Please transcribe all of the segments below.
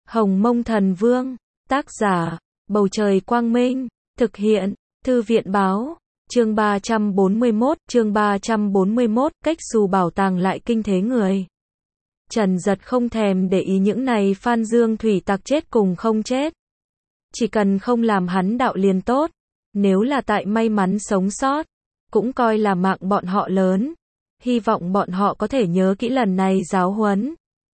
Hồng Mông Thần Vương, tác giả, Bầu Trời Quang Minh, thực hiện, Thư viện Báo, chương 341, cách xù bảo tàng lại kinh thế người. Trần Giật không thèm để ý những này Phan Dương thủy tặc chết cùng không chết. Chỉ cần không làm hắn đạo liền tốt, nếu là tại may mắn sống sót, cũng coi là mạng bọn họ lớn. Hy vọng bọn họ có thể nhớ kỹ lần này giáo huấn.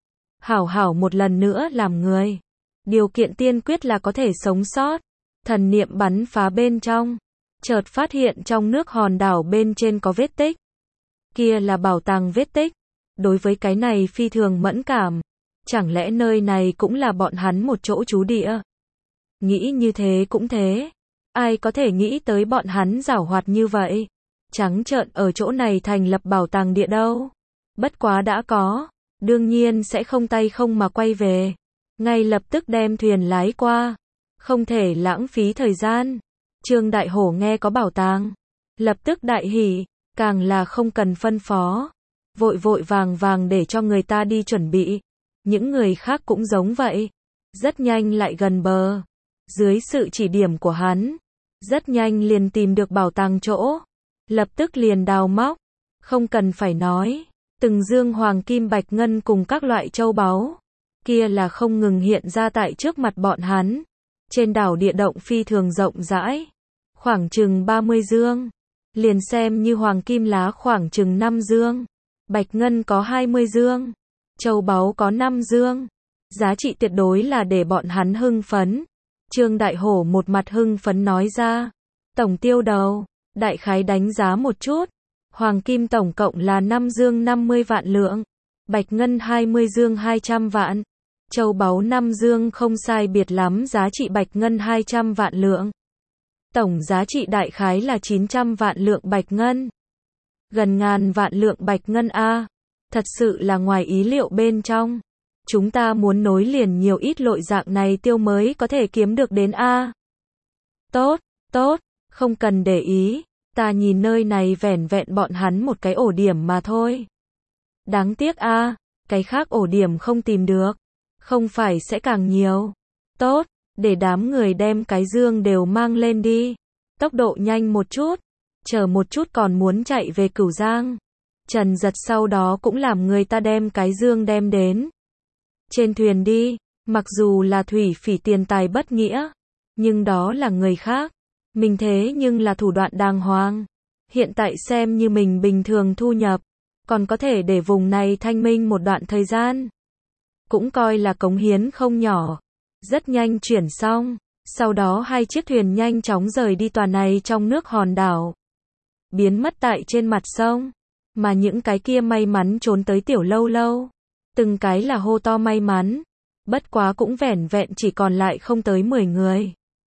Hảo hảo một lần nữa làm người. Điều kiện tiên quyết là có thể sống sót. Thần niệm bắn phá bên trong. Chợt phát hiện trong nước hòn đảo bên trên có vết tích. Kia là bảo tàng vết tích. Đối với cái này phi thường mẫn cảm. Chẳng lẽ nơi này cũng là bọn hắn một chỗ trú địa? Nghĩ như thế cũng thế. Ai có thể nghĩ tới bọn hắn giảo hoạt như vậy? Trắng trợn ở chỗ này thành lập bảo tàng địa đâu. Bất quá đã có. Đương nhiên sẽ không tay không mà quay về. Ngay lập tức đem thuyền lái qua. Không thể lãng phí thời gian. Trương Đại Hổ nghe có bảo tàng. Lập tức đại hỉ. Càng là không cần phân phó. Vội vội vàng vàng để cho người ta đi chuẩn bị. Những người khác cũng giống vậy. Rất nhanh lại gần bờ. Dưới sự chỉ điểm của hắn. Rất nhanh liền tìm được bảo tàng chỗ. Lập tức liền đào móc. Không cần phải nói. Từng dương hoàng kim bạch ngân cùng các loại châu báu. Kia là không ngừng hiện ra tại trước mặt bọn hắn. Trên đảo địa động phi thường rộng rãi. Khoảng chừng 30 dương. Liền xem như hoàng kim lá khoảng chừng 5 dương. Bạch ngân có 20 dương. Châu báu có 5 dương. Giá trị tuyệt đối là để bọn hắn hưng phấn. Trương Đại Hổ một mặt hưng phấn nói ra. Tổng tiêu đầu. Đại khái đánh giá một chút. Hoàng kim tổng cộng là 5 dương 50 vạn lượng. Bạch ngân 20 dương 200 vạn. Châu báu 5 dương không sai biệt lắm, giá trị bạch ngân 200 vạn lượng. Tổng giá trị đại khái là 900 vạn lượng bạch ngân. Gần ngàn vạn lượng bạch ngân a. Thật sự là ngoài ý liệu bên trong. Chúng ta muốn nối liền nhiều ít lội dạng này tiêu mới có thể kiếm được đến a. Tốt, tốt, không cần để ý. Ta nhìn nơi này vẻn vẹn bọn hắn một cái ổ điểm mà thôi. Đáng tiếc a, cái khác ổ điểm không tìm được. Không phải sẽ càng nhiều. Tốt, để đám người đem cái dương đều mang lên đi. Tốc độ nhanh một chút. Chờ một chút còn muốn chạy về Cửu Giang. Trần Giật sau đó cũng làm người ta đem cái dương đem đến. Trên thuyền đi, mặc dù là thủy phỉ tiền tài bất nghĩa. Nhưng đó là người khác. Mình thế nhưng là thủ đoạn đàng hoàng. Hiện tại xem như mình bình thường thu nhập. Còn có thể để vùng này thanh minh một đoạn thời gian. Cũng coi là cống hiến không nhỏ. Rất nhanh chuyển xong. Sau đó hai chiếc thuyền nhanh chóng rời đi tòa này trong nước hòn đảo. Biến mất tại trên mặt sông. Mà những cái kia may mắn trốn tới Tiểu Lâu Lâu. Từng cái là hô to may mắn. Bất quá cũng vẻn vẹn chỉ còn lại không tới 10 người.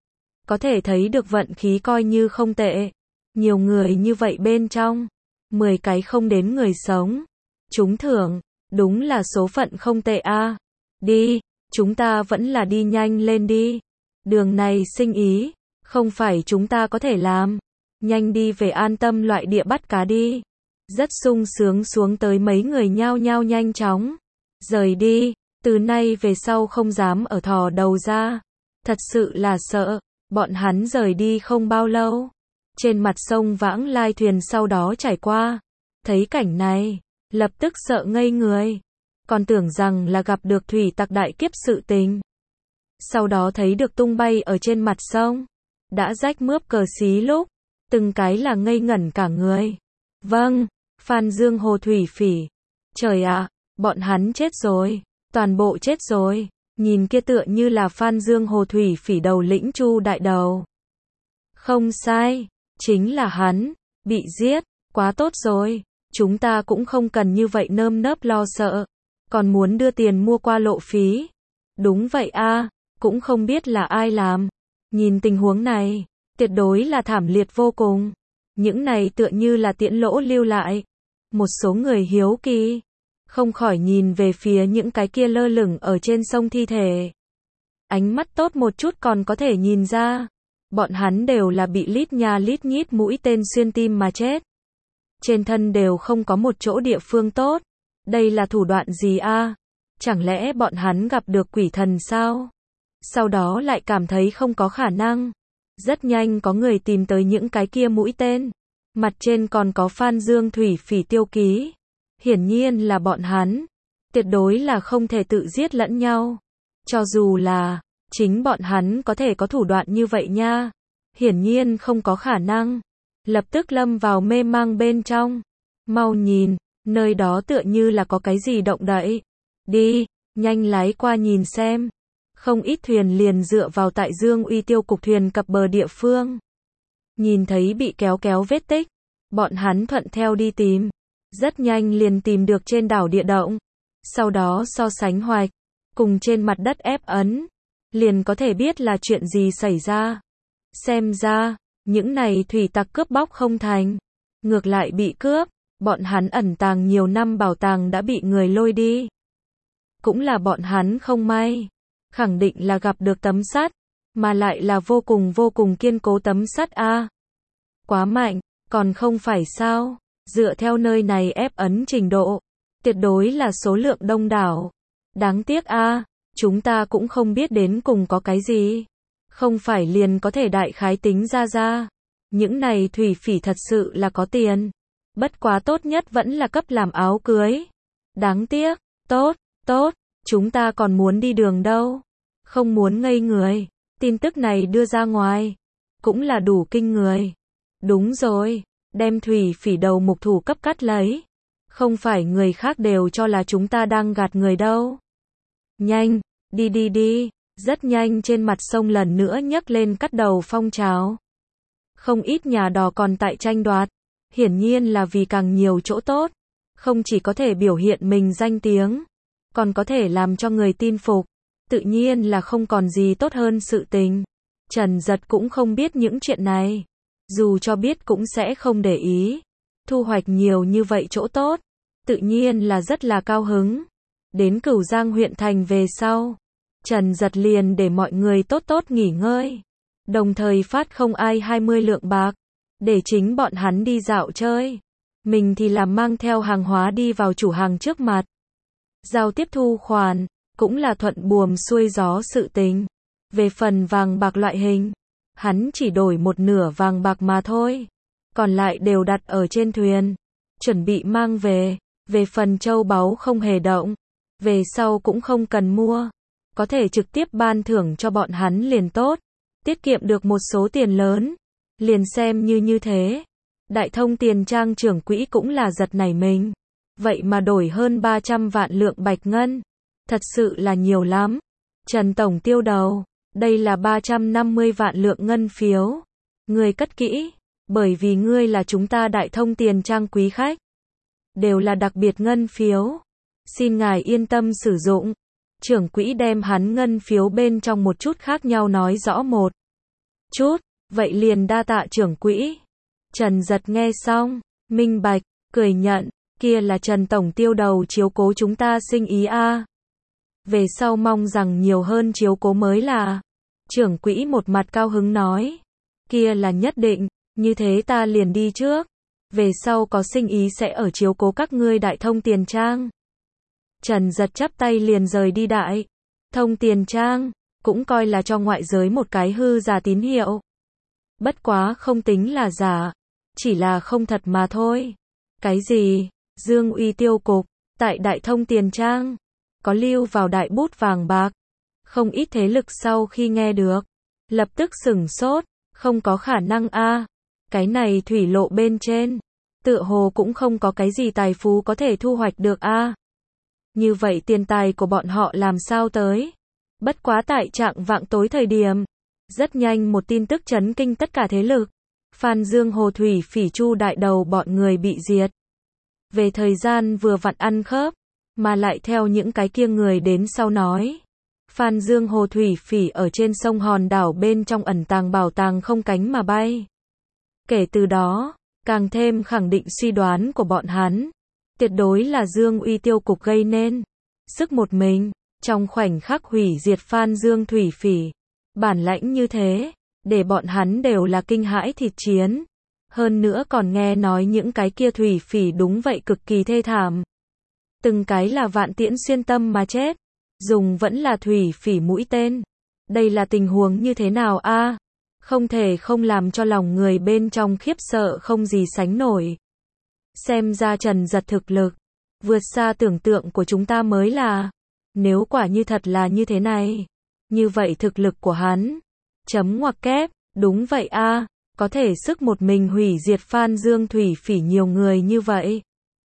Có thể thấy được vận khí coi như không tệ. Nhiều người như vậy bên trong. 10 cái không đến người sống. Trúng thưởng. Đúng là số phận không tệ a. Đi. Chúng ta vẫn là đi nhanh lên đi. Đường này sinh ý. Không phải chúng ta có thể làm. Nhanh đi về an tâm loại địa bắt cá đi. Rất sung sướng xuống tới mấy người nhao nhao nhanh chóng. Rời đi. Từ nay về sau không dám ở thò đầu ra. Thật sự là sợ. Bọn hắn rời đi không bao lâu. Trên mặt sông vãng lai thuyền sau đó trải qua. Thấy cảnh này. Lập tức sợ ngây người. Còn tưởng rằng là gặp được thủy tặc đại kiếp sự tình. Sau đó thấy được tung bay ở trên mặt sông. Đã rách mướp cờ xí lúc. Từng cái là ngây ngẩn cả người. Vâng. Phan Dương Hồ thủy phỉ. Trời ạ. Bọn hắn chết rồi. Toàn bộ chết rồi. Nhìn kia tựa như là Phan Dương Hồ thủy phỉ đầu lĩnh Chu đại đầu. Không sai. Chính là hắn. Bị giết. Quá tốt rồi. Chúng ta cũng không cần như vậy nơm nớp lo sợ. Còn muốn đưa tiền mua qua lộ phí. Đúng vậy a. Cũng không biết là ai làm. Nhìn tình huống này. Tuyệt đối là thảm liệt vô cùng. Những này tựa như là tiễn lỗ lưu lại. Một số người hiếu kỳ. Không khỏi nhìn về phía những cái kia lơ lửng ở trên sông thi thể. Ánh mắt tốt một chút còn có thể nhìn ra. Bọn hắn đều là bị lít nha lít nhít mũi tên xuyên tim mà chết. Trên thân đều không có một chỗ địa phương tốt. Đây là thủ đoạn gì a? Chẳng lẽ bọn hắn gặp được quỷ thần sao? Sau đó lại cảm thấy không có khả năng. Rất nhanh có người tìm tới những cái kia mũi tên. Mặt trên còn có Phan Dương Thủy Phỉ tiêu ký. Hiển nhiên là bọn hắn. Tuyệt đối là không thể tự giết lẫn nhau. Cho dù là chính bọn hắn có thể có thủ đoạn như vậy nha. Hiển nhiên không có khả năng. Lập tức lâm vào mê mang bên trong. Mau nhìn, nơi đó tựa như là có cái gì động đậy. Đi, nhanh lái qua nhìn xem. Không ít thuyền liền dựa vào tại Dương Uy tiêu cục thuyền cập bờ địa phương. Nhìn thấy bị kéo vết tích. Bọn hắn thuận theo đi tìm. Rất nhanh liền tìm được trên đảo địa động. Sau đó so sánh hoạch. Cùng trên mặt đất ép ấn. Liền có thể biết là chuyện gì xảy ra. Xem ra, những này thủy tặc cướp bóc không thành. Ngược lại bị cướp. Bọn hắn ẩn tàng nhiều năm bảo tàng đã bị người lôi đi. Cũng là bọn hắn không may. Khẳng định là gặp được tấm sắt. Mà lại là vô cùng kiên cố tấm sắt a. Quá mạnh, còn không phải sao. Dựa theo nơi này ép ấn trình độ. Tuyệt đối là số lượng đông đảo. Đáng tiếc a, chúng ta cũng không biết đến cùng có cái gì. Không phải liền có thể đại khái tính ra. Những này thủy phỉ thật sự là có tiền. Bất quá tốt nhất vẫn là cấp làm áo cưới. Đáng tiếc, tốt, chúng ta còn muốn đi đường đâu. Không muốn ngây người. Tin tức này đưa ra ngoài. Cũng là đủ kinh người. Đúng rồi, đem thủy phỉ đầu mục thủ cấp cắt lấy. Không phải người khác đều cho là chúng ta đang gạt người đâu. Nhanh, đi. Rất nhanh trên mặt sông lần nữa nhấc lên cắt đầu phong trào. Không ít nhà đò còn tại tranh đoạt. Hiển nhiên là vì càng nhiều chỗ tốt. Không chỉ có thể biểu hiện mình danh tiếng. Còn có thể làm cho người tin phục. Tự nhiên là không còn gì tốt hơn sự tình. Trần Giật cũng không biết những chuyện này. Dù cho biết cũng sẽ không để ý. Thu hoạch nhiều như vậy chỗ tốt. Tự nhiên là rất là cao hứng. Đến Cửu Giang huyện thành về sau. Trần Giật liền để mọi người tốt nghỉ ngơi. Đồng thời phát không ai 20 lượng bạc. Để chính bọn hắn đi dạo chơi. Mình thì làm mang theo hàng hóa đi vào chủ hàng trước mặt. Giao tiếp thu khoản. Cũng là thuận buồm xuôi gió sự tình. Về phần vàng bạc loại hình. Hắn chỉ đổi một nửa vàng bạc mà thôi. Còn lại đều đặt ở trên thuyền. Chuẩn bị mang về. Về phần châu báu không hề động. Về sau cũng không cần mua. Có thể trực tiếp ban thưởng cho bọn hắn liền tốt. Tiết kiệm được một số tiền lớn. Liền xem như thế. Đại Thông Tiền Trang trưởng quỹ cũng là giật nảy mình. Vậy mà đổi hơn 300 vạn lượng bạch ngân. Thật sự là nhiều lắm. Trần Tổng tiêu đầu. Đây là 350 vạn lượng ngân phiếu. Ngươi cất kỹ. Bởi vì ngươi là chúng ta Đại Thông Tiền Trang quý khách. Đều là đặc biệt ngân phiếu. Xin ngài yên tâm sử dụng. Trưởng quỹ đem hắn ngân phiếu bên trong một chút khác nhau nói rõ một chút. Vậy liền đa tạ trưởng quỹ. Trần Giật nghe xong. Minh bạch. Cười nhận. Kia là Trần Tổng tiêu đầu chiếu cố chúng ta sinh ý a. Về sau mong rằng nhiều hơn chiếu cố mới là. Trưởng quỹ một mặt cao hứng nói. Kia là nhất định. Như thế ta liền đi trước. Về sau có sinh ý sẽ ở chiếu cố các ngươi Đại Thông Tiền Trang. Trần Giật chắp tay liền rời đi Đại Thông Tiền Trang. Cũng coi là cho ngoại giới một cái hư giả tín hiệu. Bất quá không tính là giả. Chỉ là không thật mà thôi. Cái gì? Dương Uy tiêu cục. Tại Đại Thông Tiền Trang. Có lưu vào đại bút vàng bạc. Không ít thế lực sau khi nghe được. Lập tức sửng sốt. Không có khả năng a. Cái này thủy lộ bên trên. Tựa hồ cũng không có cái gì tài phú có thể thu hoạch được a. Như vậy tiền tài của bọn họ làm sao tới? Bất quá tại trạng vạng tối thời điểm. Rất nhanh một tin tức chấn kinh tất cả thế lực. Phan Dương Hồ Thủy Phỉ Chu đại đầu bọn người bị diệt. Về thời gian vừa vặn ăn khớp. Mà lại theo những cái kia người đến sau nói. Phan Dương Hồ Thủy Phỉ ở trên sông hòn đảo bên trong ẩn tàng bảo tàng không cánh mà bay. Kể từ đó, càng thêm khẳng định suy đoán của bọn hắn. Tuyệt đối là Dương Uy tiêu cục gây nên. Sức một mình, trong khoảnh khắc hủy diệt Phan Dương Thủy Phỉ. Bản lãnh như thế, để bọn hắn đều là kinh hãi thịt chiến. Hơn nữa còn nghe nói những cái kia thủy phỉ đúng vậy cực kỳ thê thảm. Từng cái là vạn tiễn xuyên tâm mà chết. Dùng vẫn là thủy phỉ mũi tên. Đây là tình huống như thế nào a? Không thể không làm cho lòng người bên trong khiếp sợ không gì sánh nổi. Xem ra Trần Giật thực lực vượt xa tưởng tượng của chúng ta mới là. Nếu quả như thật là như thế này, như vậy thực lực của hắn, chấm ngoặc kép, đúng vậy a, có thể sức một mình hủy diệt Phan Dương Thủy Phỉ nhiều người như vậy.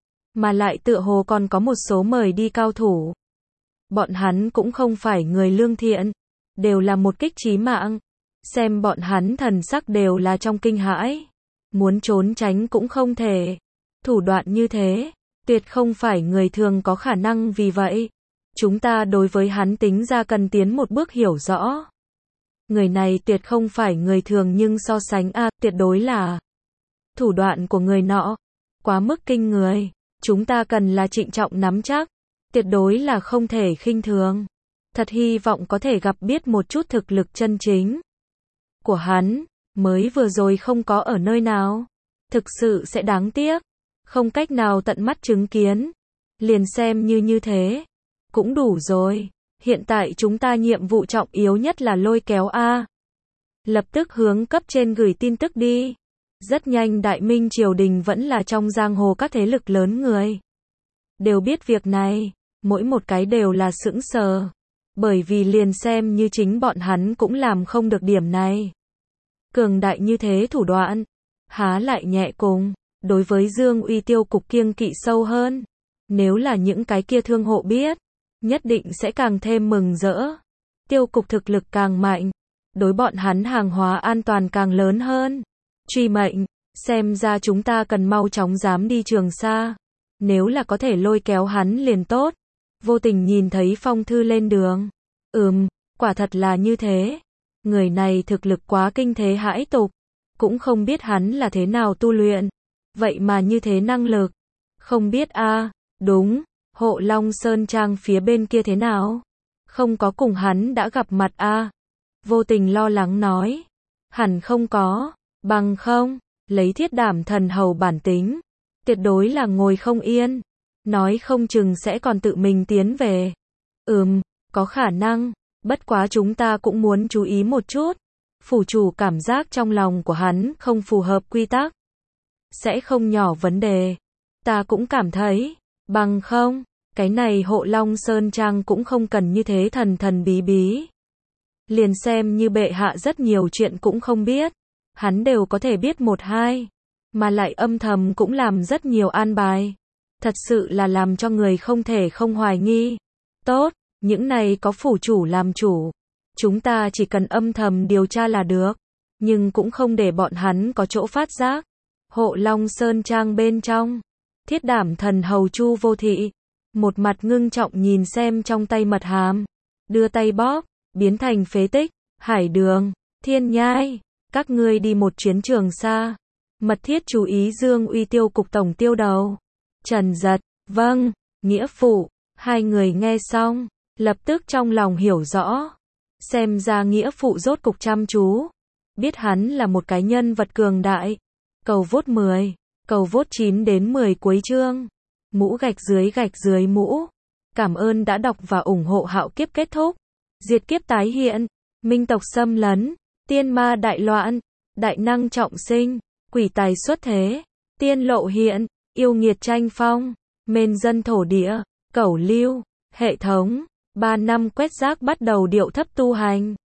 Mà lại tựa hồ còn có một số mời đi cao thủ. Bọn hắn cũng không phải người lương thiện, đều là một kích chí mạng. Xem bọn hắn thần sắc đều là trong kinh hãi. Muốn trốn tránh cũng không thể. Thủ đoạn như thế, tuyệt không phải người thường có khả năng, vì vậy chúng ta đối với hắn tính ra cần tiến một bước hiểu rõ. Người này tuyệt không phải người thường, nhưng so sánh tuyệt đối là thủ đoạn của người nọ quá mức kinh người. Chúng ta cần là trịnh trọng nắm chắc, tuyệt đối là không thể khinh thường. Thật hy vọng có thể gặp biết một chút thực lực chân chính của hắn, mới vừa rồi không có ở nơi nào. Thực sự sẽ đáng tiếc, không cách nào tận mắt chứng kiến. Liền xem như thế, cũng đủ rồi. Hiện tại chúng ta nhiệm vụ trọng yếu nhất là lôi kéo A. Lập tức hướng cấp trên gửi tin tức đi. Rất nhanh Đại Minh triều đình vẫn là trong giang hồ các thế lực lớn người đều biết việc này, mỗi một cái đều là sững sờ. Bởi vì liền xem như chính bọn hắn cũng làm không được điểm này. Cường đại như thế thủ đoạn, há lại nhẹ cùng. Đối với Dương Uy tiêu cục kiêng kỵ sâu hơn. Nếu là những cái kia thương hộ biết, nhất định sẽ càng thêm mừng rỡ. Tiêu cục thực lực càng mạnh, đối bọn hắn hàng hóa an toàn càng lớn hơn. Truy mệnh, xem ra chúng ta cần mau chóng dám đi Trường Sa. Nếu là có thể lôi kéo hắn liền tốt. Vô tình nhìn thấy phong thư lên đường. Quả thật là như thế. Người này thực lực quá kinh thế hãi tục. Cũng không biết hắn là thế nào tu luyện. Vậy mà như thế năng lực. Không biết đúng, Hộ Long Sơn Trang phía bên kia thế nào? Không có cùng hắn đã gặp mặt Vô tình lo lắng nói. Hẳn không có, bằng không, lấy Thiết Đảm Thần Hầu bản tính. Tuyệt đối là ngồi không yên. Nói không chừng sẽ còn tự mình tiến về. Có khả năng, bất quá chúng ta cũng muốn chú ý một chút. Phủ chủ cảm giác trong lòng của hắn không phù hợp quy tắc. Sẽ không nhỏ vấn đề. Ta cũng cảm thấy, bằng không, cái này Hộ Long Sơn Trang cũng không cần như thế thần thần bí bí. Liền xem như bệ hạ rất nhiều chuyện cũng không biết. Hắn đều có thể biết một hai. Mà lại âm thầm cũng làm rất nhiều an bài. Thật sự là làm cho người không thể không hoài nghi. Tốt, những này có phủ chủ làm chủ. Chúng ta chỉ cần âm thầm điều tra là được. Nhưng cũng không để bọn hắn có chỗ phát giác. Hộ Long Sơn Trang bên trong. Thiết Đảm Thần Hầu Chu Vô Thị. Một mặt ngưng trọng nhìn xem trong tay mật hàm. Đưa tay bóp, biến thành phế tích. Hải Đường, Thiên Nhai. Các ngươi đi một chuyến Trường Sa. Mật thiết chú ý Dương Uy tiêu cục tổng tiêu đầu. Trần Giật, vâng, nghĩa phụ. Hai người nghe xong, lập tức trong lòng hiểu rõ. Xem ra nghĩa phụ rốt cục chăm chú. Biết hắn là một cái nhân vật cường đại. Cầu vốt 10, cầu vốt 9 đến 10 cuối chương. Mũ gạch dưới mũ. Cảm ơn đã đọc và ủng hộ Hạo Kiếp kết thúc. Diệt kiếp tái hiện. Minh tộc xâm lấn. Tiên ma đại loạn. Đại năng trọng sinh. Quỷ tài xuất thế. Tiên lộ hiện. Yêu nghiệt tranh phong. Mên dân thổ địa. Cẩu lưu. Hệ thống. 3 năm quét rác bắt đầu điệu thấp tu hành.